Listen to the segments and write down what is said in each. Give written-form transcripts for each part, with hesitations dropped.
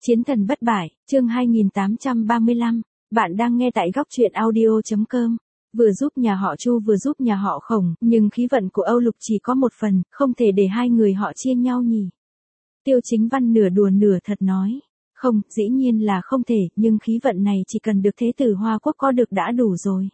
Chiến thần bất bại, chương 2835, bạn đang nghe tại góc truyện audio.com. Vừa giúp nhà họ Chu vừa giúp nhà họ Khổng, nhưng khí vận của Âu Lục chỉ có một phần, không thể để hai người họ chia nhau nhỉ. Tiêu Chính Văn nửa đùa nửa thật nói. Không, dĩ nhiên là không thể, nhưng khí vận này chỉ cần được thế tử Hoa Quốc có được đã đủ rồi.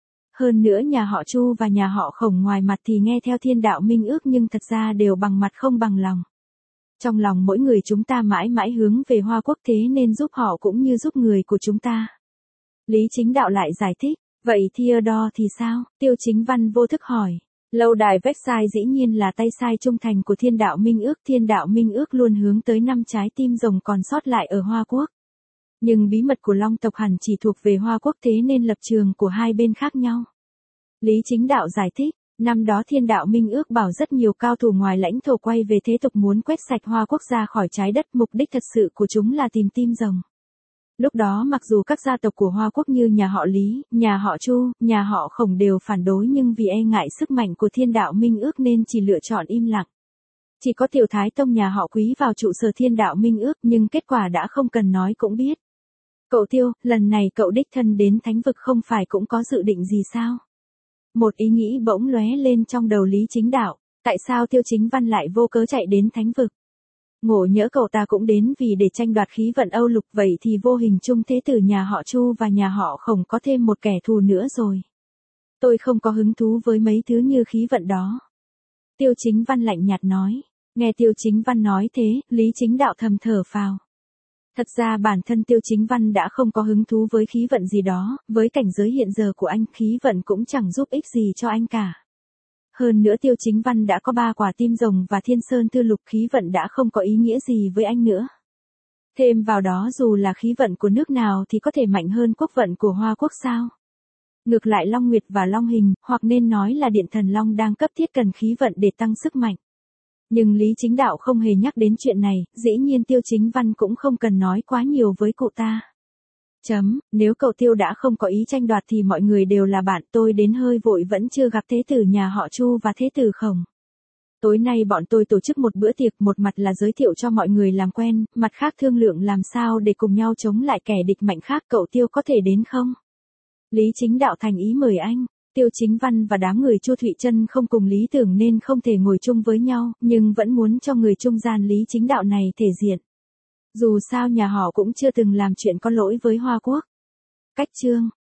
Hơn nữa nhà họ Chu và nhà họ Khổng ngoài mặt thì nghe theo thiên đạo minh ước nhưng thật ra đều bằng mặt không bằng lòng. Trong lòng mỗi người chúng ta mãi mãi hướng về Hoa Quốc thế nên giúp họ cũng như giúp người của chúng ta. Lý Chính Đạo lại giải thích, vậy Theodore thì sao? Tiêu Chính Văn vô thức hỏi. Lâu đài Versailles dĩ nhiên là tay sai trung thành của thiên đạo minh ước luôn hướng tới 5 trái tim rồng còn sót lại ở Hoa Quốc. Nhưng bí mật của Long tộc hẳn chỉ thuộc về Hoa Quốc thế nên lập trường của hai bên khác nhau. Lý Chính Đạo giải thích. Năm đó thiên đạo minh ước bảo rất nhiều cao thủ ngoài lãnh thổ quay về thế tục muốn quét sạch Hoa Quốc ra khỏi trái đất, mục đích thật sự của chúng là tìm tim rồng. Lúc đó mặc dù các gia tộc của Hoa Quốc như nhà họ Lý, nhà họ Chu, nhà họ Khổng đều phản đối nhưng vì e ngại sức mạnh của thiên đạo minh ước nên chỉ lựa chọn im lặng. Chỉ có Tiểu Thái Tông nhà họ Quý vào trụ sở thiên đạo minh ước nhưng kết quả đã không cần nói cũng biết. Cậu Tiêu, lần này cậu đích thân đến thánh vực không phải cũng có dự định gì sao? Một ý nghĩ bỗng lóe lên trong đầu Lý Chính Đạo, tại sao Tiêu Chính Văn lại vô cớ chạy đến thánh vực? Ngộ nhỡ cậu ta cũng đến vì để tranh đoạt khí vận Âu Lục, vậy thì vô hình chung thế tử nhà họ Chu và nhà họ Khổng có thêm một kẻ thù nữa rồi. Tôi không có hứng thú với mấy thứ như khí vận đó. Tiêu Chính Văn lạnh nhạt nói. Nghe Tiêu Chính Văn nói thế, Lý Chính Đạo thầm thở phào. Thật ra bản thân Tiêu Chính Văn đã không có hứng thú với khí vận gì đó, với cảnh giới hiện giờ của anh khí vận cũng chẳng giúp ích gì cho anh cả. Hơn nữa Tiêu Chính Văn đã có 3 quả tim rồng và thiên sơn tư lục, khí vận đã không có ý nghĩa gì với anh nữa. Thêm vào đó dù là khí vận của nước nào thì có thể mạnh hơn quốc vận của Hoa Quốc sao? Ngược lại Long Nguyệt và Long Hình, hoặc nên nói là Điện Thần Long đang cấp thiết cần khí vận để tăng sức mạnh. Nhưng Lý Chính Đạo không hề nhắc đến chuyện này, dĩ nhiên Tiêu Chính Văn cũng không cần nói quá nhiều với cậu ta. Nếu cậu Tiêu đã không có ý tranh đoạt thì mọi người đều là bạn, tôi đến hơi vội vẫn chưa gặp thế tử nhà họ Chu và thế tử Khổng. Tối nay bọn tôi tổ chức một bữa tiệc, một mặt là giới thiệu cho mọi người làm quen, mặt khác thương lượng làm sao để cùng nhau chống lại kẻ địch mạnh khác, cậu Tiêu có thể đến không? Lý Chính Đạo thành ý mời anh. Tiêu Chính Văn và đám người Chu Thụy Trân không cùng lý tưởng nên không thể ngồi chung với nhau, nhưng vẫn muốn cho người trung gian Lý Chính Đạo này thể diện. Dù sao nhà họ cũng chưa từng làm chuyện có lỗi với Hoa Quốc. Cách chương